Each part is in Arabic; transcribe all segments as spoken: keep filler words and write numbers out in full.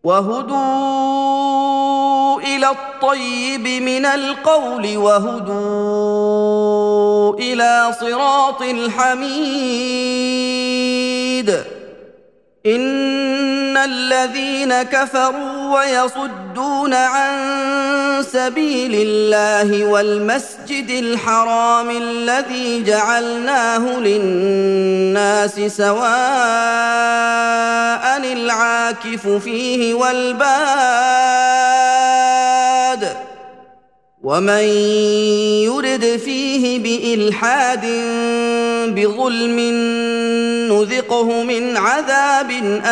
وهدوا إلى الطيب من القول وهدوا إلى صراط الحميد. إن الذين كفروا ويصدون عن سبيل الله والمسجد الحرام الذي جعلناه للناس سواء العاكف فيه والباد ومن يرد فيه بإلحاد بظلم نذقه من عذاب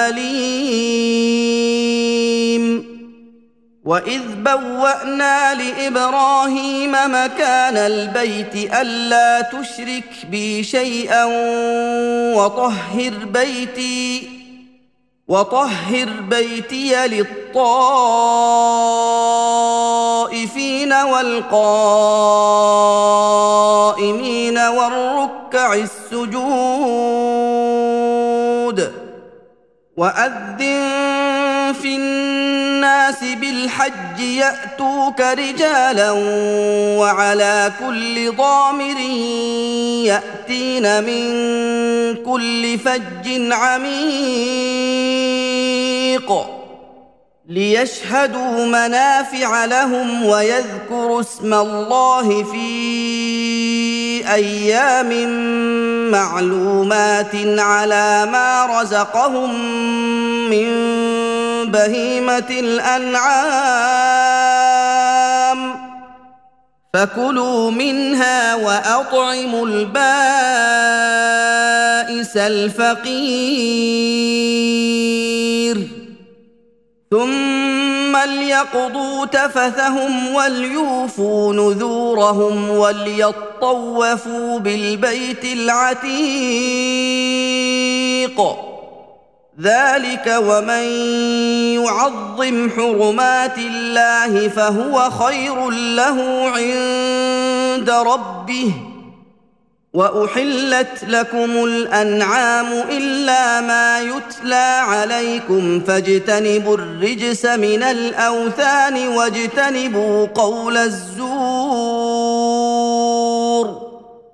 أليم. وإذ بوأنا لإبراهيم مكان البيت ألا تشرك بي شيئا وطهر بيتي وطهر بيتي للطائفين والقائمين والركع السجود. وأذن في الناس بالحج يأتوك رجالا وعلى كل ضامر يأتين من كل فج عميق ليشهدوا منافع لهم ويذكروا اسم الله في أيام معلومات على ما رزقهم من بهيمة الأنعام فكلوا منها وأطعموا البائس الفقير ثم ليقضوا تفثهم وليوفوا نذورهم وليطوفوا بالبيت العتيق. ذلك ومن يعظم حرمات الله فهو خير له عند ربه. وأحلت لكم الأنعام إلا ما يتلى عليكم فاجتنبوا الرجس من الأوثان واجتنبوا قول الزور